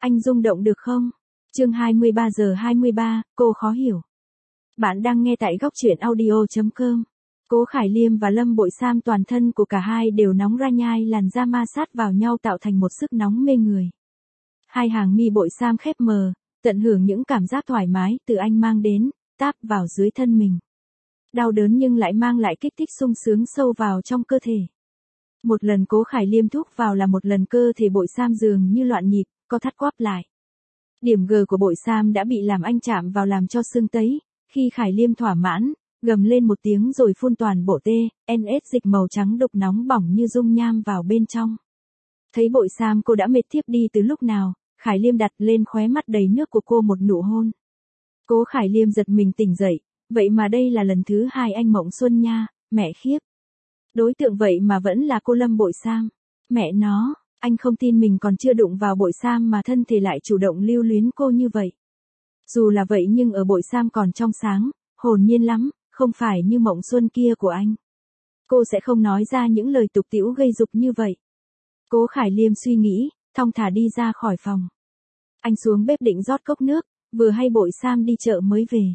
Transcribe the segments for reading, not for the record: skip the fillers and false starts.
Anh rung động được không? Chương 23 giờ 23, cô khó hiểu. Bạn đang nghe tại góc truyện audio.com. Cố Khải Liêm và Lâm Bội Sam toàn thân của cả hai đều nóng ra nhai, làn da ma sát vào nhau tạo thành một sức nóng mê người. Hai hàng mi Bội Sam khép mờ, tận hưởng những cảm giác thoải mái từ anh mang đến, táp vào dưới thân mình. Đau đớn nhưng lại mang lại kích thích sung sướng sâu vào trong cơ thể. Một lần Cố Khải Liêm thúc vào là một lần cơ thể Bội Sam dường như loạn nhịp, co thắt quắp lại. Điểm G của Bội Sam đã bị làm anh chạm vào làm cho sưng tấy, khi Khải Liêm thỏa mãn, gầm lên một tiếng rồi phun toàn bộ TNS dịch màu trắng đục nóng bỏng như dung nham vào bên trong. Thấy Bội Sam cô đã mệt thiếp đi từ lúc nào, Khải Liêm đặt lên khóe mắt đầy nước của cô một nụ hôn. Cố Khải Liêm giật mình tỉnh dậy, vậy mà đây là lần thứ hai anh mộng xuân nha, mẹ khiếp. Đối tượng vậy mà vẫn là cô Lâm Bội Sam. Mẹ nó, anh không tin mình còn chưa đụng vào Bội Sam mà thân thể lại chủ động lưu luyến cô như vậy. Dù là vậy nhưng ở Bội Sam còn trong sáng, hồn nhiên lắm, không phải như mộng xuân kia của anh. Cô sẽ không nói ra những lời tục tĩu gây dục như vậy. Cố Khải Liêm suy nghĩ, thong thả đi ra khỏi phòng. Anh xuống bếp định rót cốc nước, vừa hay Bội Sam đi chợ mới về.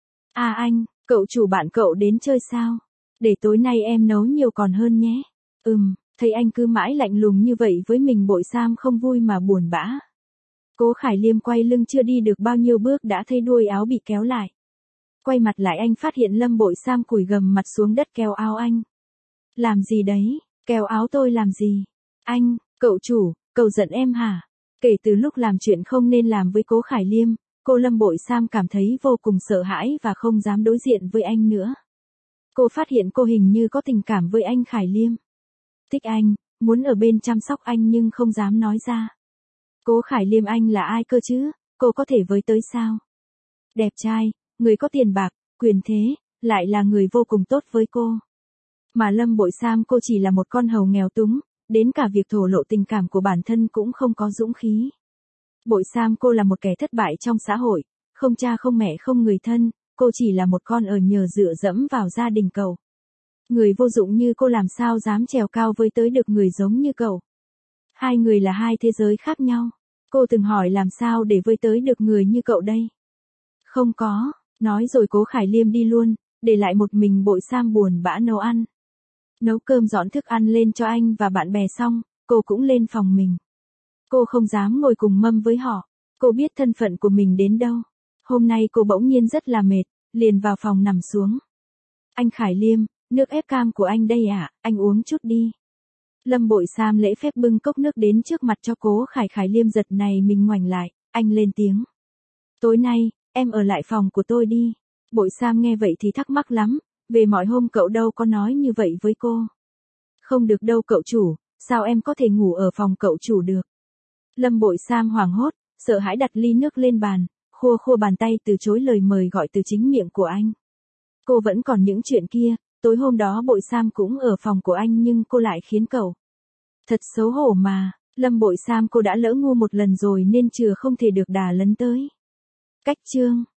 À anh, cậu chủ bạn cậu đến chơi sao? Để tối nay em nấu nhiều còn hơn nhé. Thấy anh cứ mãi lạnh lùng như vậy với mình, Bội Sam không vui mà buồn bã. Cố Khải Liêm quay lưng chưa đi được bao nhiêu bước đã thấy đuôi áo bị kéo lại. Quay mặt lại anh phát hiện Lâm Bội Sam cúi gằm mặt xuống đất kéo áo anh. Làm gì đấy, kéo áo tôi làm gì? Anh, cậu chủ, cậu giận em hả? Kể từ lúc làm chuyện không nên làm với Cố Khải Liêm, cô Lâm Bội Sam cảm thấy vô cùng sợ hãi và không dám đối diện với anh nữa. Cô phát hiện cô hình như có tình cảm với anh Khải Liêm. Thích anh, muốn ở bên chăm sóc anh nhưng không dám nói ra. Cố Khải Liêm anh là ai cơ chứ, cô có thể với tới sao? Đẹp trai, người có tiền bạc, quyền thế, lại là người vô cùng tốt với cô. Mà Lâm Bội Sam cô chỉ là một con hầu nghèo túng, đến cả việc thổ lộ tình cảm của bản thân cũng không có dũng khí. Bội Sam cô là một kẻ thất bại trong xã hội, không cha không mẹ không người thân, cô chỉ là một con ở nhờ dựa dẫm vào gia đình cậu. Người vô dụng như cô làm sao dám trèo cao với tới được người giống như cậu. Hai người là hai thế giới khác nhau. Cô từng hỏi làm sao để với tới được người như cậu đây. Không có, nói rồi Cố Khải Liêm đi luôn, để lại một mình Bội Sam buồn bã nấu ăn. Nấu cơm dọn thức ăn lên cho anh và bạn bè xong, cô cũng lên phòng mình. Cô không dám ngồi cùng mâm với họ, cô biết thân phận của mình đến đâu. Hôm nay cô bỗng nhiên rất là mệt, liền vào phòng nằm xuống. Anh Khải Liêm, nước ép cam của anh đây ạ, anh uống chút đi. Lâm Bội Sam lễ phép bưng cốc nước đến trước mặt cho Cố Khải Liêm, giật này mình ngoảnh lại, anh lên tiếng. Tối nay, em ở lại phòng của tôi đi. Bội Sam nghe vậy thì thắc mắc lắm, về mọi hôm cậu đâu có nói như vậy với cô. Không được đâu cậu chủ, sao em có thể ngủ ở phòng cậu chủ được. Lâm Bội Sam hoảng hốt, sợ hãi đặt ly nước lên bàn, khua khua bàn tay từ chối lời mời gọi từ chính miệng của anh. Cô vẫn còn những chuyện kia, tối hôm đó Bội Sam cũng ở phòng của anh nhưng cô lại khiến cậu. Thật xấu hổ mà, Lâm Bội Sam cô đã lỡ ngu một lần rồi nên chừa không thể được đà lấn tới. Cách chương